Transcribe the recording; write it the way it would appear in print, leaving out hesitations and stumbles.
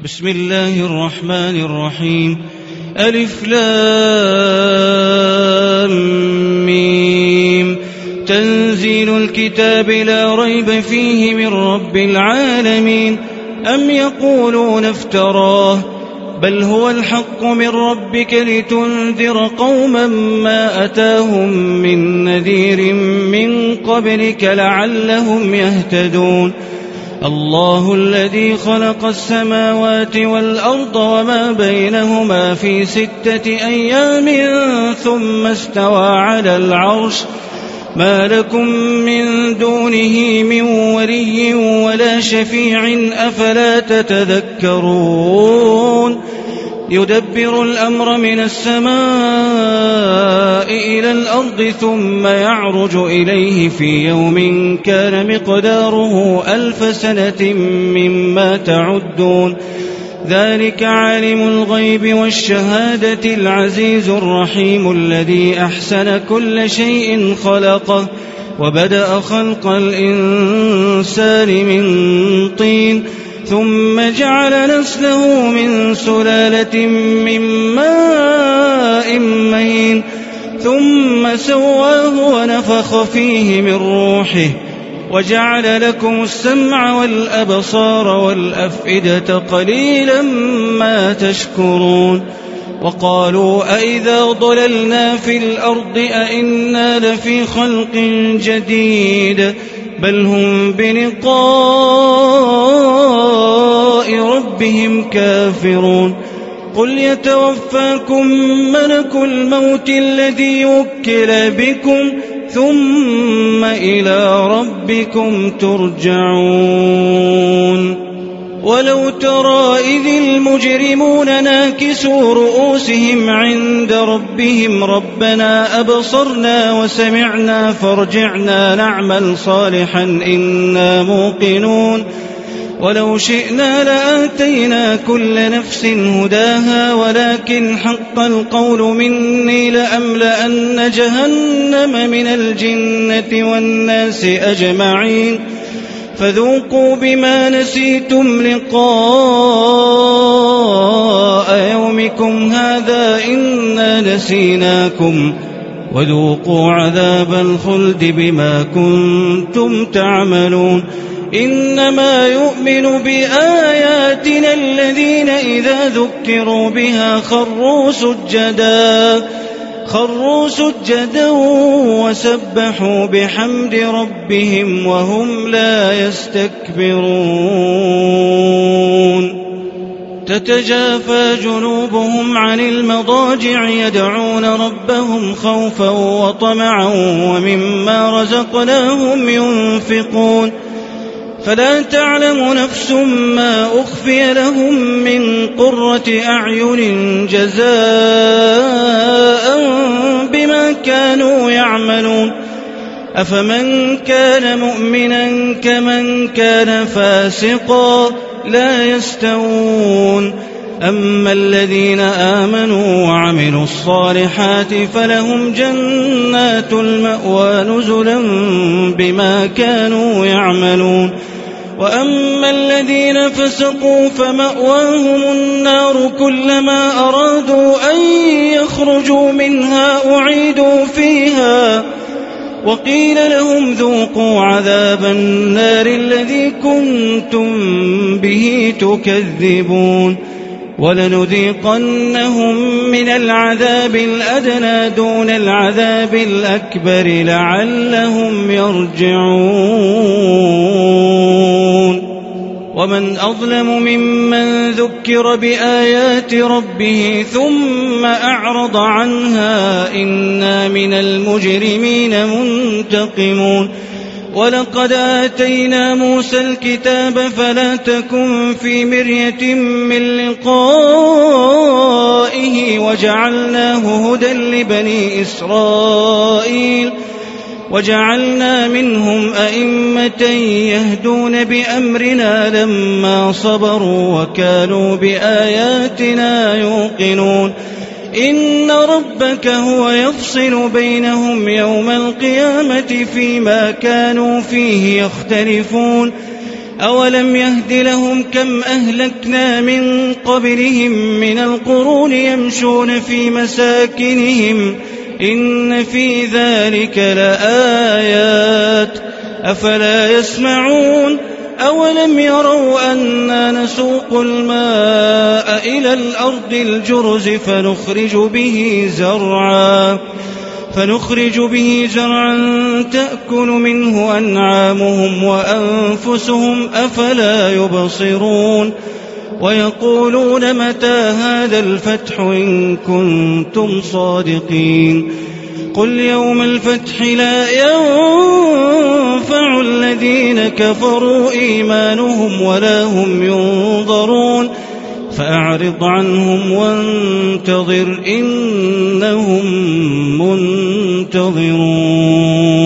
بسم الله الرحمن الرحيم. ألف لام ميم. تنزيل الكتاب لا ريب فيه من رب العالمين. أم يقولون افتراه بل هو الحق من ربك لتنذر قوما ما أتاهم من نذير من قبلك لعلهم يهتدون. الله الذي خلق السماوات والأرض وما بينهما في 6 أيام ثم استوى على العرش ما لكم من دونه من ولي ولا شفيع أفلا تتذكرون. يدبر الأمر من السماء إلى الأرض ثم يعرج إليه في يوم كان مقداره 1000 سنة مما تعدون. ذلك عالم الغيب والشهادة العزيز الرحيم الذي أحسن كل شيء خلقه وبدأ خلق الإنسان من طين ثم جعل نسله من سلالة من ماء مهين ثم سواه ونفخ فيه من روحه وجعل لكم السمع والأبصار والأفئدة قليلا ما تشكرون. وقالوا أئذا ضللنا في الأرض أئنا لفي خلق جديد بل هم بلقاء ربهم كافرون. قل يتوفاكم ملك الموت الذي وكل بكم ثم إلى ربكم ترجعون. ولو ترى إذ المجرمون ناكسوا رؤوسهم عند ربهم ربنا أبصرنا وسمعنا فارجعنا نعمل صالحا إنا موقنون. ولو شئنا لآتينا كل نفس هداها ولكن حق القول مني لأملأن جهنم من الجنة والناس أجمعين. فذوقوا بما نسيتم لقاء يومكم هذا إنا نسيناكم وذوقوا عذاب الخلد بما كنتم تعملون. إنما يؤمن بآياتنا الذين إذا ذكروا بها خروا سجدا وسبحوا بحمد ربهم وهم لا يستكبرون. تتجافى جنوبهم عن المضاجع يدعون ربهم خوفا وطمعا ومما رزقناهم ينفقون. فلا تعلم نفس ما أخفي لهم من قرة أعين جزاء بما كانوا يعملون. أفمن كان مؤمنا كمن كان فاسقا لا يستوون. أما الذين آمنوا وعملوا الصالحات فلهم جنات المأوى نزلا بما كانوا يعملون. وأما الذين فسقوا فمأواهم النار كلما أرادوا أن يخرجوا منها أعيدوا فيها وقيل لهم ذوقوا عذاب النار الذي كنتم به تكذبون. ولنذيقنهم من العذاب الأدنى دون العذاب الأكبر لعلهم يرجعون. ومن أظلم ممن ذكر بآيات ربه ثم أعرض عنها إنا من المجرمين منتقمون. ولقد آتينا موسى الكتاب فلا تكن في مرية من لقائه وجعلناه هدى لبني إسرائيل وجعلنا منهم أئمة يهدون بأمرنا لما صبروا وكانوا بآياتنا يوقنون. إن ربك هو يفصل بينهم يوم القيامة فيما كانوا فيه يختلفون. أولم يهد لهم كم أهلكنا من قبلهم من القرون يمشون في مساكنهم إن في ذلك لآيات أفلا يسمعون أولم يروا أنا نسوق الماء إلى الأرض الجرز فنخرج به زرعا تأكل منه أنعامهم وأنفسهم أفلا يبصرون ويقولون متى هذا الفتح إن كنتم صادقين قل يوم الفتح لا ينفع الذين كفروا إيمانهم ولا هم ينظرون فأعرض عنهم وانتظر إنهم منتظرون.